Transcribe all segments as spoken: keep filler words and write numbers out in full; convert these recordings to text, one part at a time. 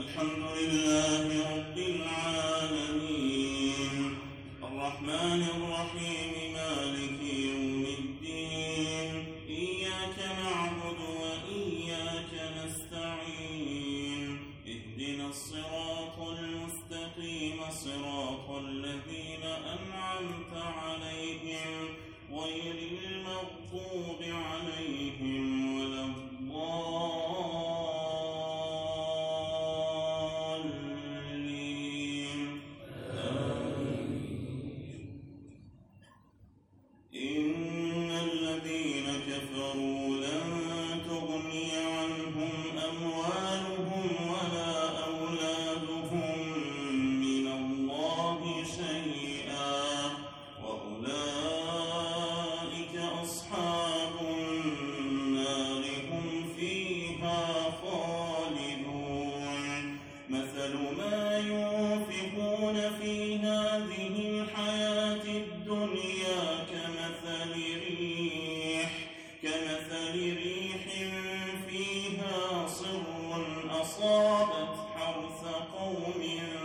الحمد لله رب العالمين الرحمن الرحيم مالك يوم الدين إياك نعبد وإياك نستعين اهدنا الصراط المستقيم صراط الذين أنعمت عليهم غير المغضوب عليهم ولا الضالين إن الذين كفروا لن تغني عنهم أموالهم ولا أولادهم من الله شيئا وأولئك أصحاب النار هم فيها خالدون مثل ما ينفقون في هذه الحياة الدنيا كمثل ريح كمثل ريح فيها صر أصابت حرث قوم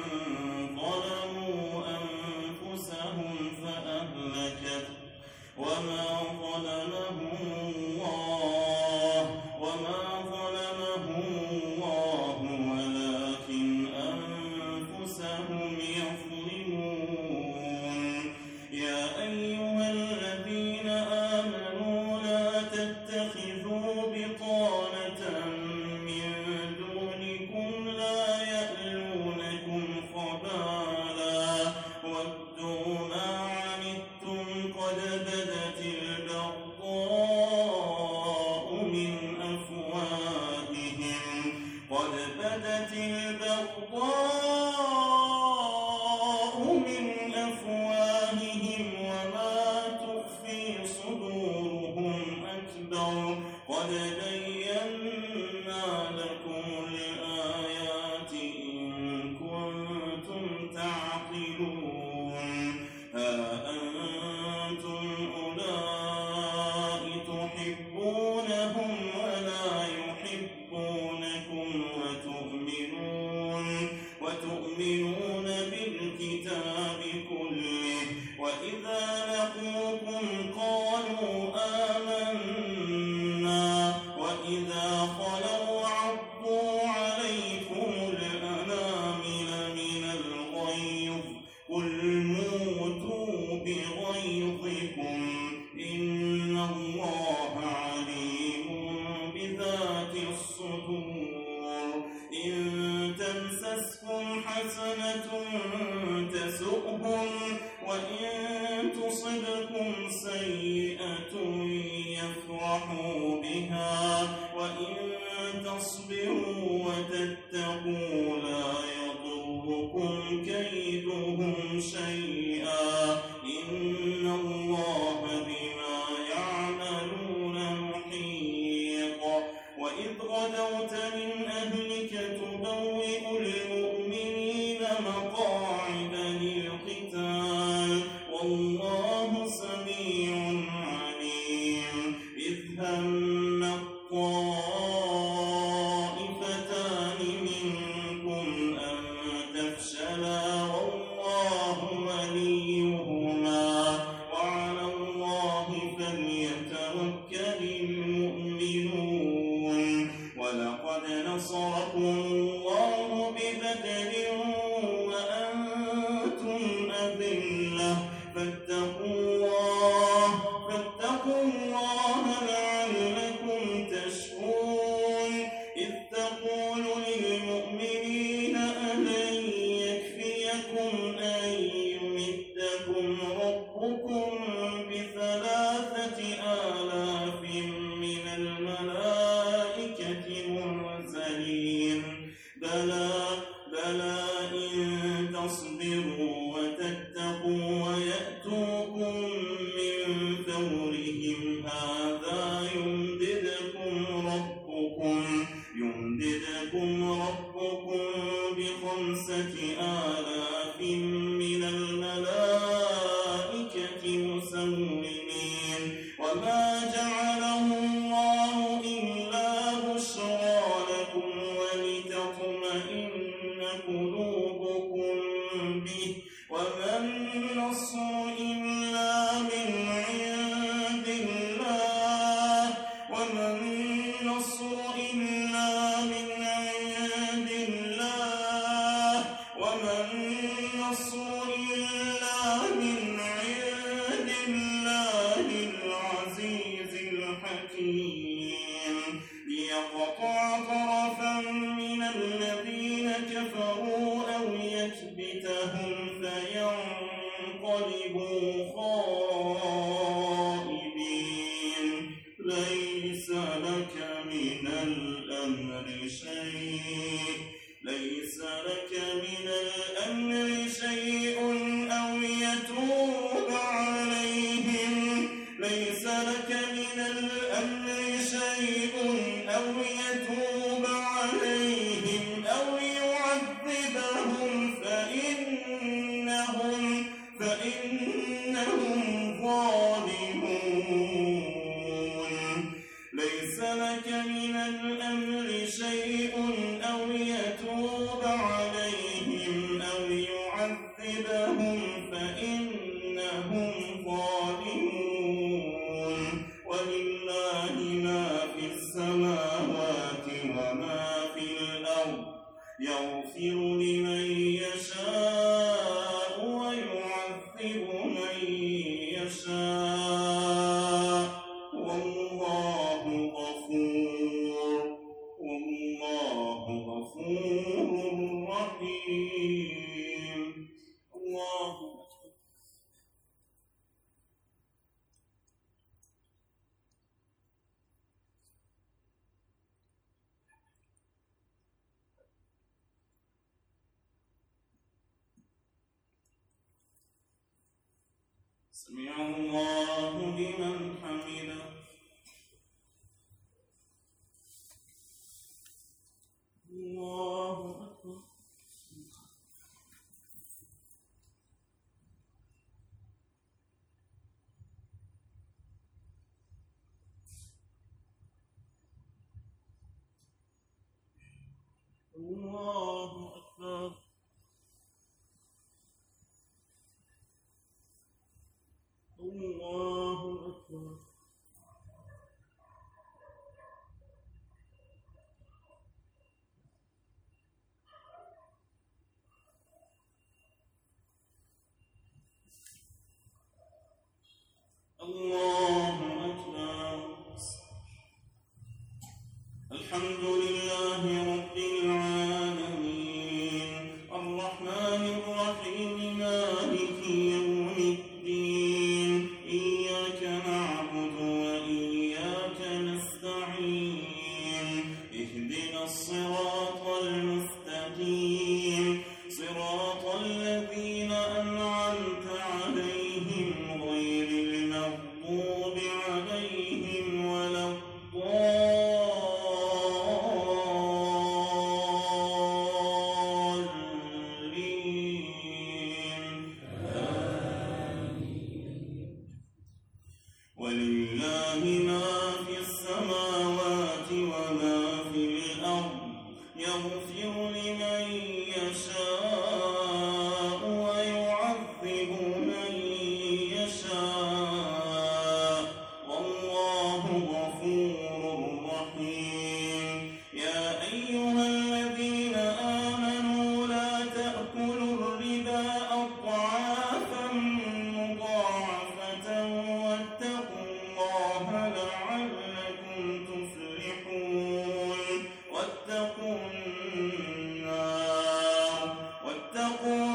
ظلموا أنفسهم فأهلكت وما ظلمهم الله وما ظلمهم الله ولكن أنفسهم يظلمون يا أيها الذين آمنوا لا تتخذوا بطانة من دونكم لا يألونكم خبالا ودوا ما عنتم قد بدت البغضاء من أفواههم قد بدت البغضاء من أفواههم وما تخفي صدورهم أكبر قد بينا لكم الآيات إن كنتم تعقلون ها أنتم أولئك تحبونهم ولا يحبونكم وتؤمنون وتؤمنون بالكتاب كله وإذا لقوكم قالوا آمنا وإذا خلوا عضوا عليكم الأنامل من الغيظ قل موتوا بغيظكم إن الله عليم بذات الصدور إن تمسسكم حسنة تسؤهم وإن تصبكم سيئة يفرحوا بها وإن تصبروا وتتقوا لا يضركم كيدهم شيئا إن الله بما يعملون محيط وإذ غدوت من أهلك تبوئ المؤمنين مقاعد للقتال والله سميع عليم إذ هم الطائفتان منكم أن تفشلا والله وليهما وعلى الله فليتوكل المؤمنون ولقد نصركم الله ببدر وأنتم أذلة فاتقوا الله فاتقوا الله لعلكم تشكرون إذ تقول للمؤمنين ألن يكفيكم أن يمدكم ربكم بثلاثة آلاف من الملائكة منزلين بلى بلى إن تصبروا وتتقوا ويأتوكم من فورهم هذا يمددكم ربكم يمددكم ربكم بخمسة آلاف من الملائكة مسومين وما جعله الله إلا بشرى لكم ولتطمئن ليس لك من الأمر شيء ليس لك من الأمر شيء أو يتوب عليهم ليس لك من الأمر شيء أو يتوب عليهم أو يعذبهم فإنهم فإنهم ظالمون ليس لك من الأمر شيء أو يتوب عليهم أو يعذبهم فإنهم ظالمون ولله ما في السماوات وما في الأرض يغفر لمن يشاء ويعذب من يشاء والله غفور والله غفور رحيم. الله سمع الله لمن حمده. الله أكبر. الله أكبر. الله أكبر. الله أكبر. الحمد لله رب العالمين الرحمن الرحيم مالك يوم الدين إياك نعبد وإياك نستعين اهدنا الصراط المستقيم صراط الذين أنعمت عليهم غير المغضوب عليهم ولا الضالين. ولله ما في السماوات وما في الأرض يغفر لمن يشاء ويعذب من يشاء والله غفور رحيم. يا أيها الذين آمنوا لا تأكلوا الربا أضعافا مضاعفة واتقوا الله لعلكم تفلحون. واتقوا النار واتقوا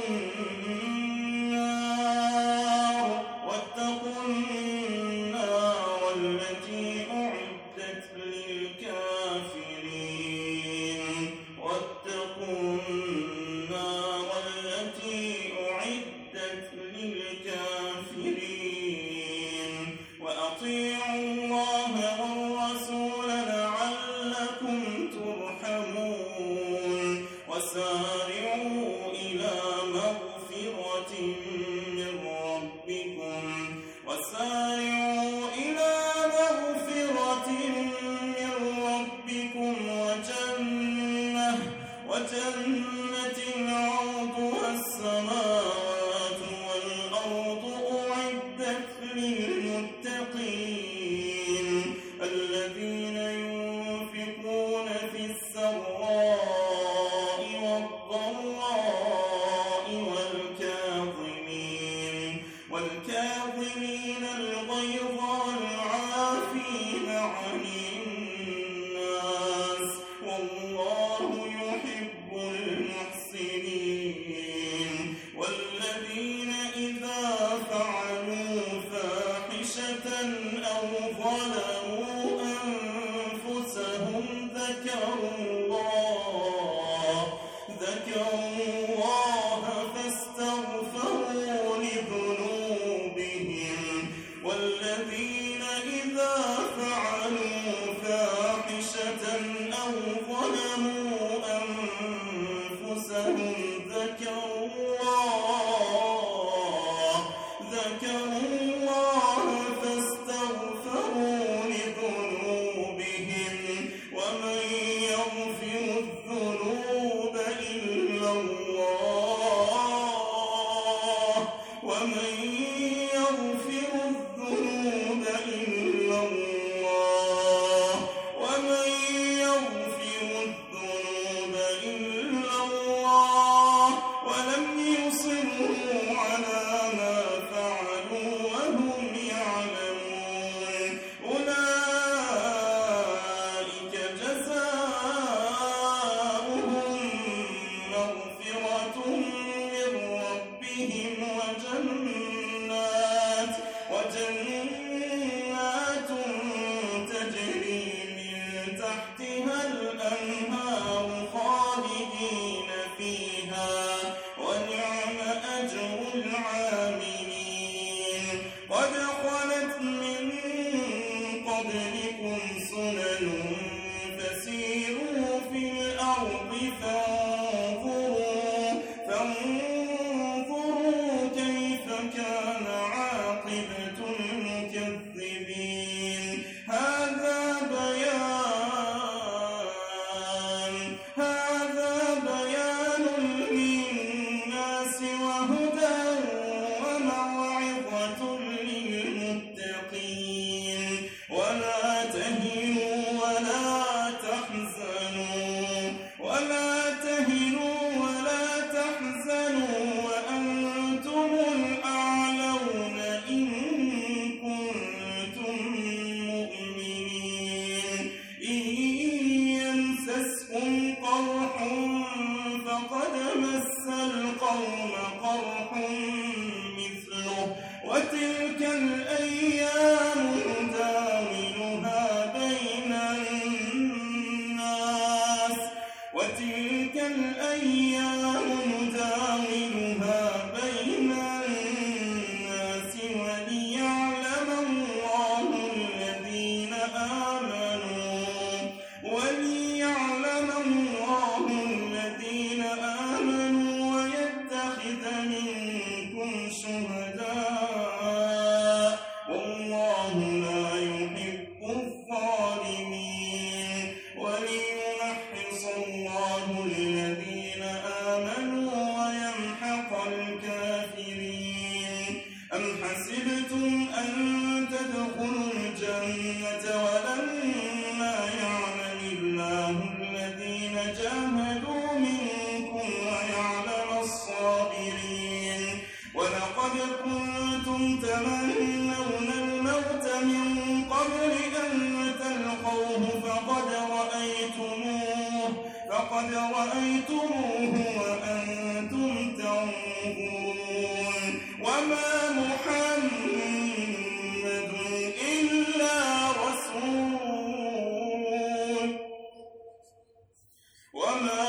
النار واتقوا النار التي أعدت للكافرين واتقوا النار التي أعدت للكافرين وأطيعوا الله والرسول لعلكم ترحمون. وسارعوا إلى مغفرة من ربكم وسارعوا إلى مغفرة قبلكم سنن فسيروا في الأرض فانظروا فانظروا كيف كان عاقبة المكذبين هذا بيان هذا بيان للناس وهدى وموعظة للمتقين ولا تهنوا ولا تحزنوا ولا تهنوا ولا تحزنوا وأنتم الأعلون إن كنتم مؤمنين إن يمسسكم قرح فقد مس القوم قرح مثله وتلك الأيام نداولها بين الناس وتلك الأيام نداولها بين الناس وليعلم الله الذين آمنوا وليعلم الله الذين آمنوا ويتخذ منكم شهداء والله لا يحب الظالمين وليمحص الله الذين آمنوا ويمحق الكافرين أم حسبتم أن تدخلوا الجنة ولما يعلم الله الذين جاهدوا منكم ويعلم الصابرين ولقد كنتم تمنون الموت من قبل أن تلقوه فقد رأيتموه فقد رأيتموه وأنتم تنظرون وما محمد إلا رسول وما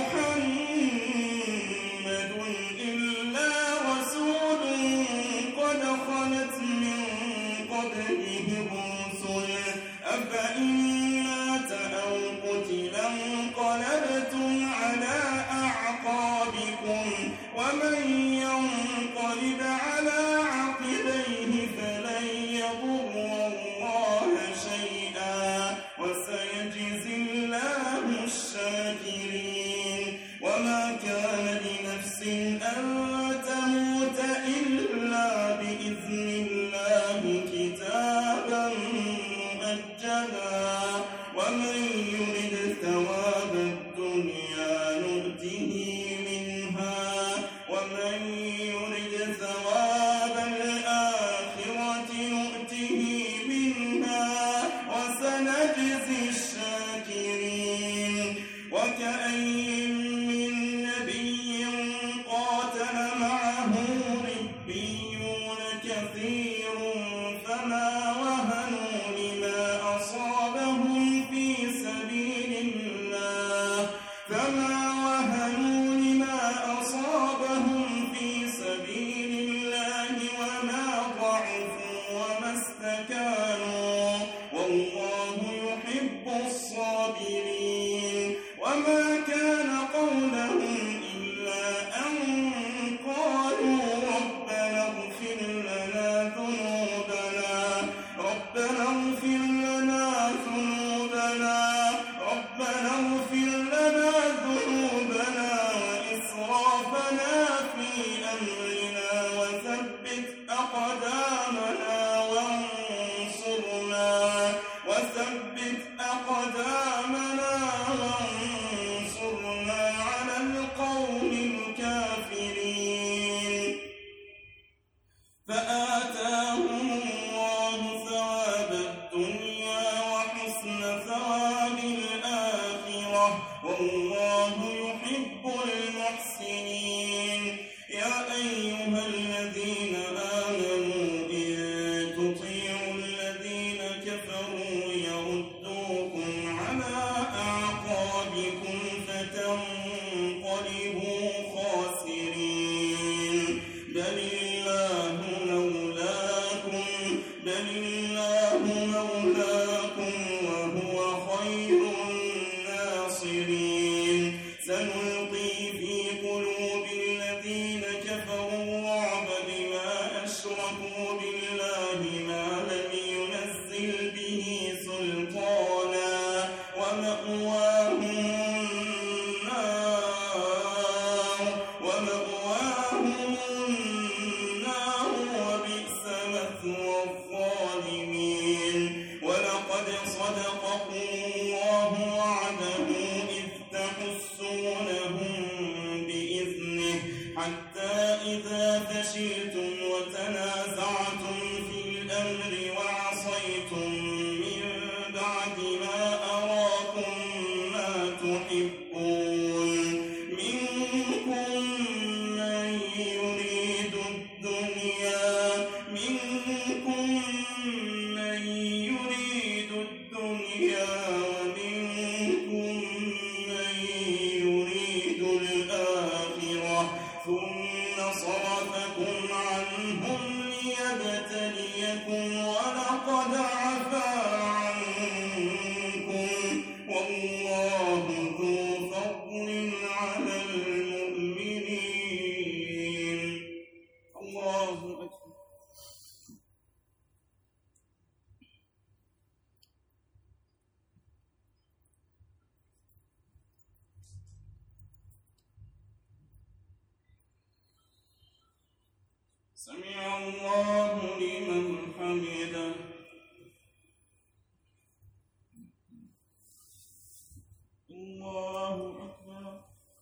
محمد إلا رسول قد خلت من قبله الرسل أفإن مات أو قتل انقلبتم على أعقابكم ومن ينقلب على عقبيه فلن يضر الله شيئا وسيجزي الله الشاكرين وما كان لنفس أن تموت إلا بإذن الله كتابا مؤجلا ومن يرد ثواب الدنيا نؤته منها ومن يرد ثواب الآخرة نؤته منها وسنجزي الشاكرين وكأين من نبي قاتل معه ربيون كثير فما وهنوا لما أصابهم في سبيل سمع الله لمن حمده. الله أكبر.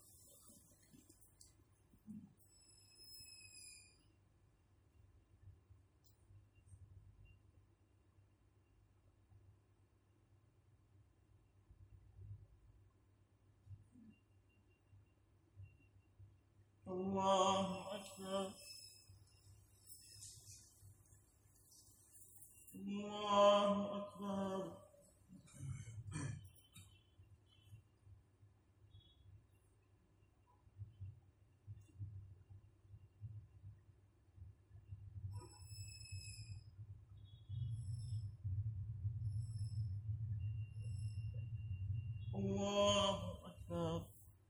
الله أكبر. الله أكبر. الله أكبر.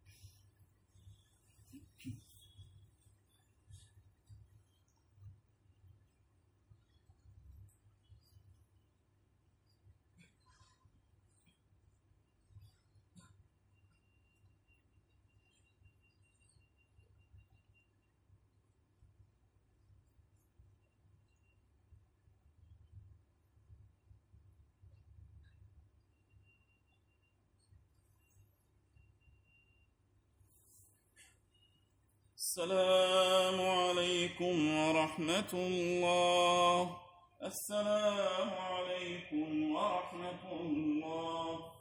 السلام عليكم ورحمة الله. السلام عليكم ورحمة الله.